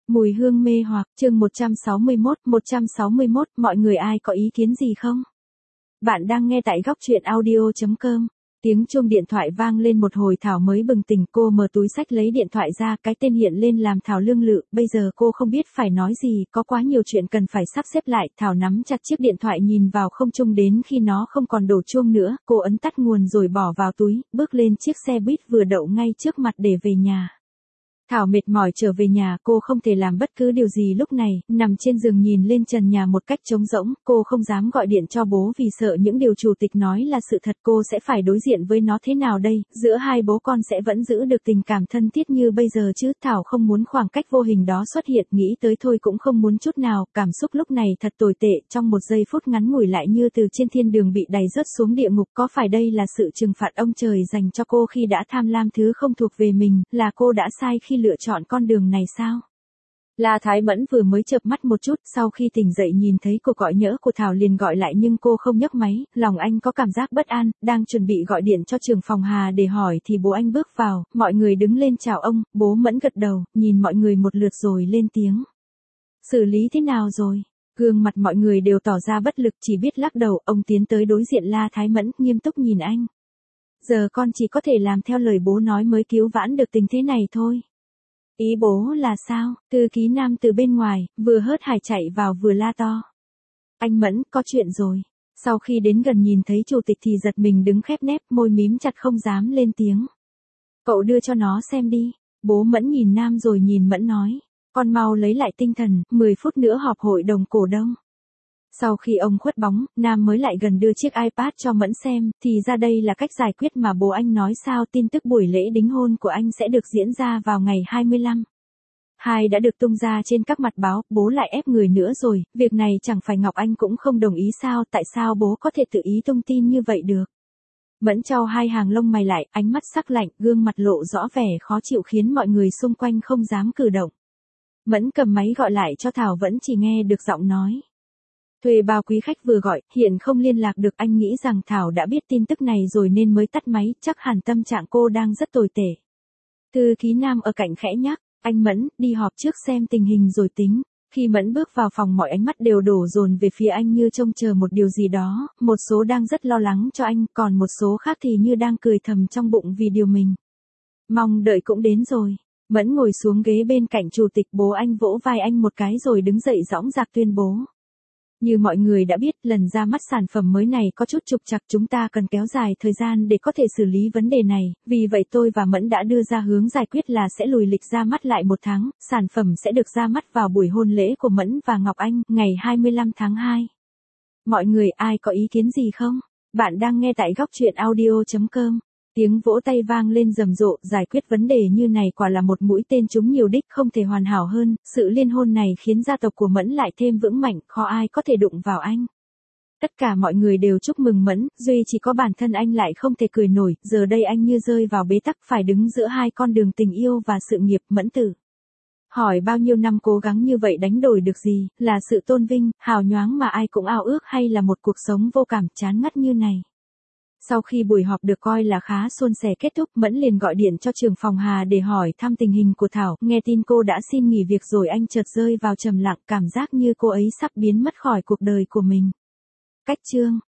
Mùi hương mê hoặc, chương 161, mọi người ai có ý kiến gì không? Bạn đang nghe tại góc truyện audio.com. Tiếng chuông điện thoại vang lên một hồi Thảo mới bừng tỉnh, cô mở túi xách lấy điện thoại ra, cái tên hiện lên làm Thảo lương lự, bây giờ cô không biết phải nói gì, có quá nhiều chuyện cần phải sắp xếp lại, Thảo nắm chặt chiếc điện thoại nhìn vào không trung đến khi nó không còn đổ chuông nữa, cô ấn tắt nguồn rồi bỏ vào túi, bước lên chiếc xe buýt vừa đậu ngay trước mặt để về nhà. Thảo mệt mỏi trở về nhà, cô không thể làm bất cứ điều gì lúc này, nằm trên giường nhìn lên trần nhà một cách trống rỗng, cô không dám gọi điện cho bố vì sợ những điều chủ tịch nói là sự thật, cô sẽ phải đối diện với nó thế nào đây, giữa hai bố con sẽ vẫn giữ được tình cảm thân thiết như bây giờ chứ, Thảo không muốn khoảng cách vô hình đó xuất hiện, nghĩ tới thôi cũng không muốn chút nào, cảm xúc lúc này thật tồi tệ, trong một giây phút ngắn ngủi lại như từ trên thiên đường bị đày rớt xuống địa ngục, có phải đây là sự trừng phạt ông trời dành cho cô khi đã tham lam thứ không thuộc về mình, là cô đã sai khi lựa chọn con đường này sao? La Thái Mẫn vừa mới chợp mắt một chút, sau khi tỉnh dậy nhìn thấy cuộc gọi nhỡ của Thảo liền gọi lại nhưng cô không nhấc máy, lòng anh có cảm giác bất an, đang chuẩn bị gọi điện cho trưởng phòng Hà để hỏi thì bố anh bước vào, mọi người đứng lên chào ông, bố Mẫn gật đầu, nhìn mọi người một lượt rồi lên tiếng. Xử lý thế nào rồi? Gương mặt mọi người đều tỏ ra bất lực, chỉ biết lắc đầu, ông tiến tới đối diện La Thái Mẫn, nghiêm túc nhìn anh. Giờ con chỉ có thể làm theo lời bố nói mới cứu vãn được tình thế này thôi. Ý bố là sao? Thư ký nam từ bên ngoài, vừa hớt hải chạy vào vừa la to. Anh Mẫn, có chuyện rồi. Sau khi đến gần nhìn thấy chủ tịch thì giật mình đứng khép nép, môi mím chặt không dám lên tiếng. Cậu đưa cho nó xem đi. Bố Mẫn nhìn Nam rồi nhìn Mẫn nói. Con mau lấy lại tinh thần, 10 phút nữa họp hội đồng cổ đông. Sau khi ông khuất bóng, Nam mới lại gần đưa chiếc iPad cho Mẫn xem, thì ra đây là cách giải quyết mà bố anh nói sao, tin tức buổi lễ đính hôn của anh sẽ được diễn ra vào ngày 25. Hai đã được tung ra trên các mặt báo, bố lại ép người nữa rồi, việc này chẳng phải Ngọc Anh cũng không đồng ý sao, tại sao bố có thể tự ý tung tin như vậy được? Mẫn chau hai hàng lông mày lại, ánh mắt sắc lạnh, gương mặt lộ rõ vẻ khó chịu khiến mọi người xung quanh không dám cử động. Mẫn cầm máy gọi lại cho Thảo vẫn chỉ nghe được giọng nói. Thuê bao quý khách vừa gọi, hiện không liên lạc được, anh nghĩ rằng Thảo đã biết tin tức này rồi nên mới tắt máy, chắc hẳn tâm trạng cô đang rất tồi tệ. Thư ký Nam ở cạnh khẽ nhắc, anh Mẫn, đi họp trước xem tình hình rồi tính. Khi Mẫn bước vào phòng mọi ánh mắt đều đổ dồn về phía anh như trông chờ một điều gì đó, một số đang rất lo lắng cho anh, còn một số khác thì như đang cười thầm trong bụng vì điều mình mong đợi cũng đến rồi. Mẫn ngồi xuống ghế bên cạnh chủ tịch, bố anh vỗ vai anh một cái rồi đứng dậy dõng dạc tuyên bố. Như mọi người đã biết, lần ra mắt sản phẩm mới này có chút trục trặc, chúng ta cần kéo dài thời gian để có thể xử lý vấn đề này, vì vậy tôi và Mẫn đã đưa ra hướng giải quyết là sẽ lùi lịch ra mắt lại 1 tháng, sản phẩm sẽ được ra mắt vào buổi hôn lễ của Mẫn và Ngọc Anh, ngày 25 tháng 2. Mọi người ai có ý kiến gì không? Bạn đang nghe tại góc truyện audio.com. Tiếng vỗ tay vang lên rầm rộ, giải quyết vấn đề như này quả là một mũi tên trúng nhiều đích, không thể hoàn hảo hơn, sự liên hôn này khiến gia tộc của Mẫn lại thêm vững mạnh, khó ai có thể đụng vào anh. Tất cả mọi người đều chúc mừng Mẫn, duy chỉ có bản thân anh lại không thể cười nổi, giờ đây anh như rơi vào bế tắc, phải đứng giữa hai con đường tình yêu và sự nghiệp. Mẫn tự hỏi bao nhiêu năm cố gắng như vậy đánh đổi được gì, là sự tôn vinh, hào nhoáng mà ai cũng ao ước hay là một cuộc sống vô cảm chán ngắt như này. Sau khi buổi họp được coi là khá suôn sẻ kết thúc, Mẫn liền gọi điện cho trưởng phòng Hà để hỏi thăm tình hình của Thảo, nghe tin cô đã xin nghỉ việc rồi anh chợt rơi vào trầm lặng, cảm giác như cô ấy sắp biến mất khỏi cuộc đời của mình. Cách chương